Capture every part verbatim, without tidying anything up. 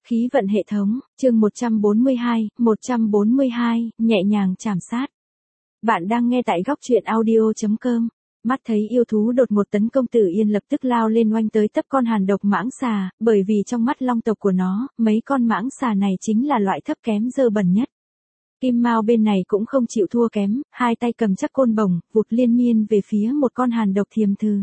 Khí vận hệ thống, chương một trăm bốn mươi hai, một trăm bốn mươi hai, nhẹ nhàng chảm sát. Bạn đang nghe tại góc truyện audio chấm com. Mắt thấy yêu thú đột ngột tấn công Tử Yên lập tức lao lên oanh tới tấp con hàn độc mãng xà, bởi vì trong mắt long tộc của nó, mấy con mãng xà này chính là loại thấp kém dơ bẩn nhất. Kim Mao bên này cũng không chịu thua kém, hai tay cầm chắc côn bổng, vụt liên miên về phía một con hàn độc thiềm thừ.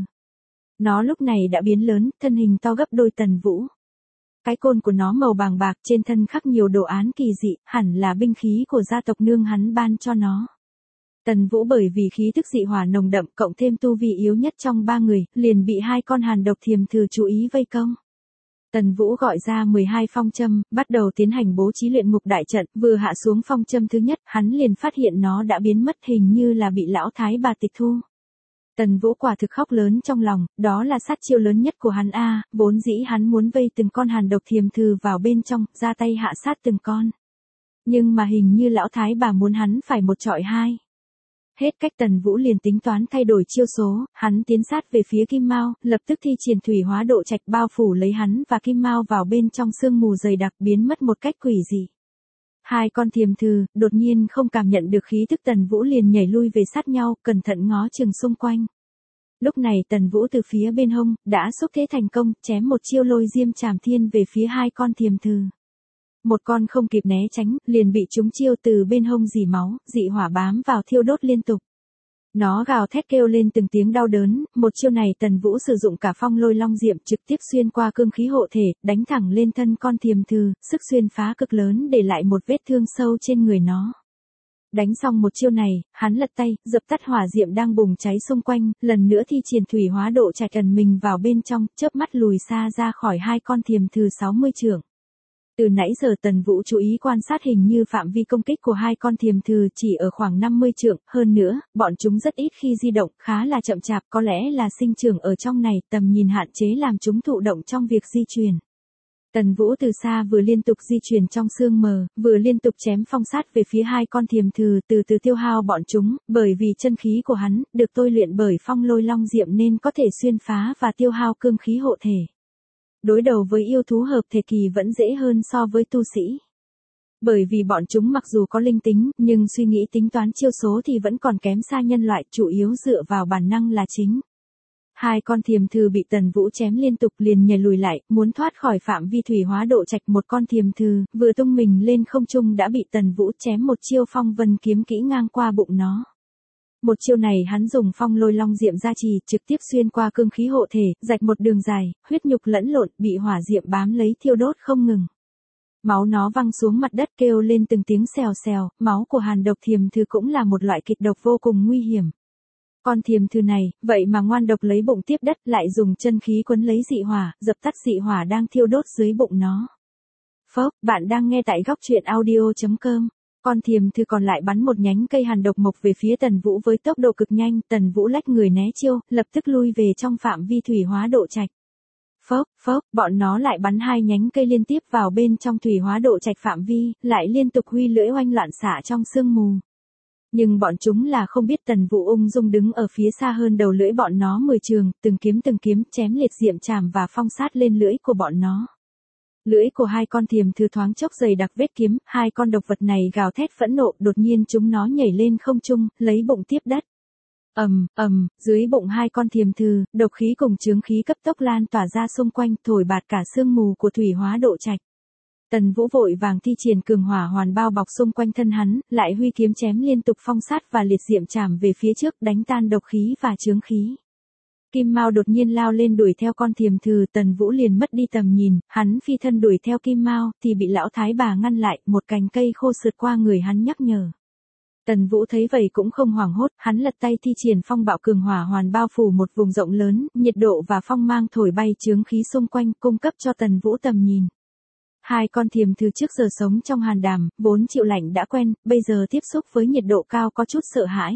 Nó lúc này đã biến lớn, thân hình to gấp đôi Tần Vũ. Cái côn của nó màu vàng bạc, trên thân khắc nhiều đồ án kỳ dị, hẳn là binh khí của gia tộc nương hắn ban cho nó. Tần Vũ bởi vì khí tức dị hỏa nồng đậm cộng thêm tu vi yếu nhất trong ba người, liền bị hai con hàn độc thiềm thừ chú ý vây công. Tần Vũ gọi ra mười hai phong châm, bắt đầu tiến hành bố trí luyện ngục đại trận, vừa hạ xuống phong châm thứ nhất, hắn liền phát hiện nó đã biến mất, hình như là bị lão thái bà tịch thu. Tần Vũ quả thực khóc lớn trong lòng, đó là sát chiêu lớn nhất của hắn a, vốn dĩ hắn muốn vây từng con hàn độc thiềm thừ vào bên trong, ra tay hạ sát từng con. Nhưng mà hình như lão thái bà muốn hắn phải một trọi hai. Hết cách Tần Vũ liền tính toán thay đổi chiêu số, hắn tiến sát về phía Kim Mao, lập tức thi triển thủy hóa độ trạch bao phủ lấy hắn và Kim Mao vào bên trong sương mù dày đặc biến mất một cách quỷ dị. Hai con thiềm thừ, đột nhiên không cảm nhận được khí tức Tần Vũ liền nhảy lui về sát nhau, cẩn thận ngó chừng xung quanh. Lúc này Tần Vũ từ phía bên hông, đã xúc thế thành công, chém một chiêu lôi diêm trảm thiên về phía hai con thiềm thừ. Một con không kịp né tránh, liền bị trúng chiêu từ bên hông rỉ máu, dị hỏa bám vào thiêu đốt liên tục. Nó gào thét kêu lên từng tiếng đau đớn, một chiêu này Tần Vũ sử dụng cả phong lôi long diệm trực tiếp xuyên qua cương khí hộ thể, đánh thẳng lên thân con thiềm thừ, sức xuyên phá cực lớn để lại một vết thương sâu trên người nó. Đánh xong một chiêu này, hắn lật tay, dập tắt hỏa diệm đang bùng cháy xung quanh, lần nữa thi triển thủy hóa độ trạch ẩn mình vào bên trong, chớp mắt lùi xa ra khỏi hai con thiềm thừ sáu mươi trượng. Từ nãy giờ Tần Vũ chú ý quan sát hình như phạm vi công kích của hai con thiềm thừ chỉ ở khoảng năm mươi trượng, hơn nữa, bọn chúng rất ít khi di động, khá là chậm chạp, có lẽ là sinh trưởng ở trong này, tầm nhìn hạn chế làm chúng thụ động trong việc di chuyển. Tần Vũ từ xa vừa liên tục di chuyển trong sương mờ, vừa liên tục chém phong sát về phía hai con thiềm thừ từ từ tiêu hao bọn chúng, bởi vì chân khí của hắn, được tôi luyện bởi phong lôi long diệm nên có thể xuyên phá và tiêu hao cương khí hộ thể. Đối đầu với yêu thú hợp thể kỳ vẫn dễ hơn so với tu sĩ. Bởi vì bọn chúng mặc dù có linh tính, nhưng suy nghĩ tính toán chiêu số thì vẫn còn kém xa nhân loại, chủ yếu dựa vào bản năng là chính. Hai con thiềm thừ bị Tần Vũ chém liên tục liền nhảy lùi lại, muốn thoát khỏi phạm vi thủy hóa độ trạch, một con thiềm thừ, vừa tung mình lên không trung đã bị Tần Vũ chém một chiêu phong vân kiếm kỹ ngang qua bụng nó. Một chiêu này hắn dùng phong lôi long diệm gia trì, trực tiếp xuyên qua cương khí hộ thể, rạch một đường dài, huyết nhục lẫn lộn, bị hỏa diệm bám lấy thiêu đốt không ngừng. Máu nó văng xuống mặt đất kêu lên từng tiếng xèo xèo, máu của hàn độc thiềm thừ cũng là một loại kịch độc vô cùng nguy hiểm. Con thiềm thừ này, vậy mà ngoan độc lấy bụng tiếp đất, lại dùng chân khí quấn lấy dị hỏa, dập tắt dị hỏa đang thiêu đốt dưới bụng nó. Phốc, bạn đang nghe tại góc truyện audio chấm com. Con thiềm thừ còn lại bắn một nhánh cây hàn độc mộc về phía Tần Vũ với tốc độ cực nhanh, Tần Vũ lách người né chiêu, lập tức lui về trong phạm vi thủy hóa độ trạch. Phốc, phốc, bọn nó lại bắn hai nhánh cây liên tiếp vào bên trong thủy hóa độ trạch phạm vi, lại liên tục huy lưỡi oanh loạn xạ trong sương mù. Nhưng bọn chúng là không biết Tần Vũ ung dung đứng ở phía xa hơn đầu lưỡi bọn nó mười trường, từng kiếm từng kiếm chém liệt diệm trảm và phong sát lên lưỡi của bọn nó. Lưỡi của hai con thiềm thừ thoáng chốc dày đặc vết kiếm, hai con độc vật này gào thét phẫn nộ, đột nhiên chúng nó nhảy lên không trung, lấy bụng tiếp đất. Ầm, ầm, dưới bụng hai con thiềm thừ, độc khí cùng chướng khí cấp tốc lan tỏa ra xung quanh, thổi bạt cả sương mù của thủy hóa độ trạch. Tần Vũ vội vàng thi triển cường hỏa hoàn bao bọc xung quanh thân hắn, lại huy kiếm chém liên tục phong sát và liệt diệm trảm về phía trước, đánh tan độc khí và chướng khí. Kim Mao đột nhiên lao lên đuổi theo con thiềm thừ, Tần Vũ liền mất đi tầm nhìn, hắn phi thân đuổi theo Kim Mao, thì bị lão thái bà ngăn lại, một cành cây khô sượt qua người hắn nhắc nhở. Tần Vũ thấy vậy cũng không hoảng hốt, hắn lật tay thi triển phong bạo cường hỏa hoàn bao phủ một vùng rộng lớn, nhiệt độ và phong mang thổi bay chướng khí xung quanh, cung cấp cho Tần Vũ tầm nhìn. Hai con thiềm thừ trước giờ sống trong hàn đàm, vốn chịu lạnh đã quen, bây giờ tiếp xúc với nhiệt độ cao có chút sợ hãi.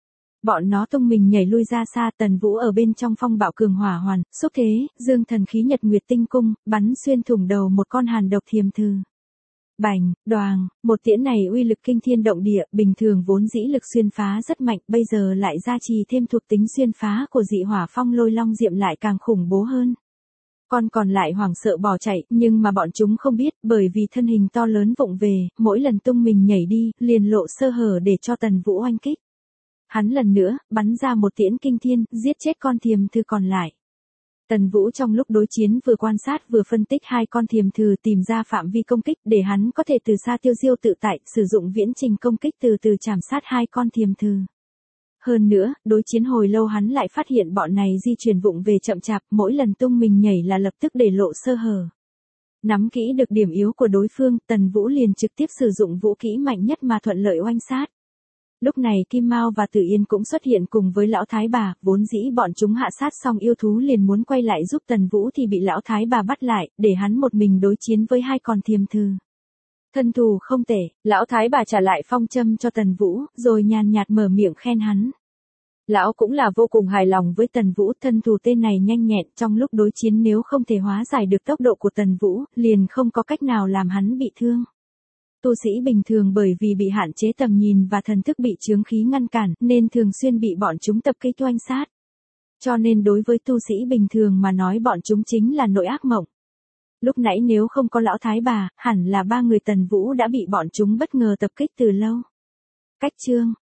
Bọn nó tung mình nhảy lui ra xa, Tần Vũ ở bên trong phong bạo cường hỏa hoàn, xúc thế, dương thần khí nhật nguyệt tinh cung, bắn xuyên thủng đầu một con hàn độc thiềm thừ. Bành, đoàng, một tiễn này uy lực kinh thiên động địa, bình thường vốn dĩ lực xuyên phá rất mạnh, bây giờ lại gia trì thêm thuộc tính xuyên phá của dị hỏa phong lôi long diệm lại càng khủng bố hơn. Con còn lại hoảng sợ bỏ chạy, nhưng mà bọn chúng không biết, bởi vì thân hình to lớn vụng về, mỗi lần tung mình nhảy đi, liền lộ sơ hở để cho Tần Vũ oanh kích. Hắn lần nữa, bắn ra một tiễn kinh thiên, giết chết con thiềm thử còn lại. Tần Vũ trong lúc đối chiến vừa quan sát vừa phân tích hai con thiềm thử tìm ra phạm vi công kích để hắn có thể từ xa tiêu diêu tự tại, sử dụng viễn trình công kích từ từ chảm sát hai con thiềm thử. Hơn nữa, đối chiến hồi lâu hắn lại phát hiện bọn này di chuyển vụng về chậm chạp, mỗi lần tung mình nhảy là lập tức để lộ sơ hở. Nắm kỹ được điểm yếu của đối phương, Tần Vũ liền trực tiếp sử dụng vũ kỹ mạnh nhất mà thuận lợi oanh sát. Lúc này Kim Mao và Tử Yên cũng xuất hiện cùng với lão thái bà, vốn dĩ bọn chúng hạ sát xong yêu thú liền muốn quay lại giúp Tần Vũ thì bị lão thái bà bắt lại, để hắn một mình đối chiến với hai con thiềm thử. Thân thủ không tệ, lão thái bà trả lại phong châm cho Tần Vũ, rồi nhàn nhạt mở miệng khen hắn. Lão cũng là vô cùng hài lòng với Tần Vũ, thân thủ tên này nhanh nhẹn, trong lúc đối chiến nếu không thể hóa giải được tốc độ của Tần Vũ, liền không có cách nào làm hắn bị thương. Tu sĩ bình thường bởi vì bị hạn chế tầm nhìn và thần thức bị chướng khí ngăn cản, nên thường xuyên bị bọn chúng tập kích oanh sát. Cho nên đối với tu sĩ bình thường mà nói bọn chúng chính là nỗi ác mộng. Lúc nãy nếu không có lão thái bà, hẳn là ba người Tần Vũ đã bị bọn chúng bất ngờ tập kích từ lâu. Cách chương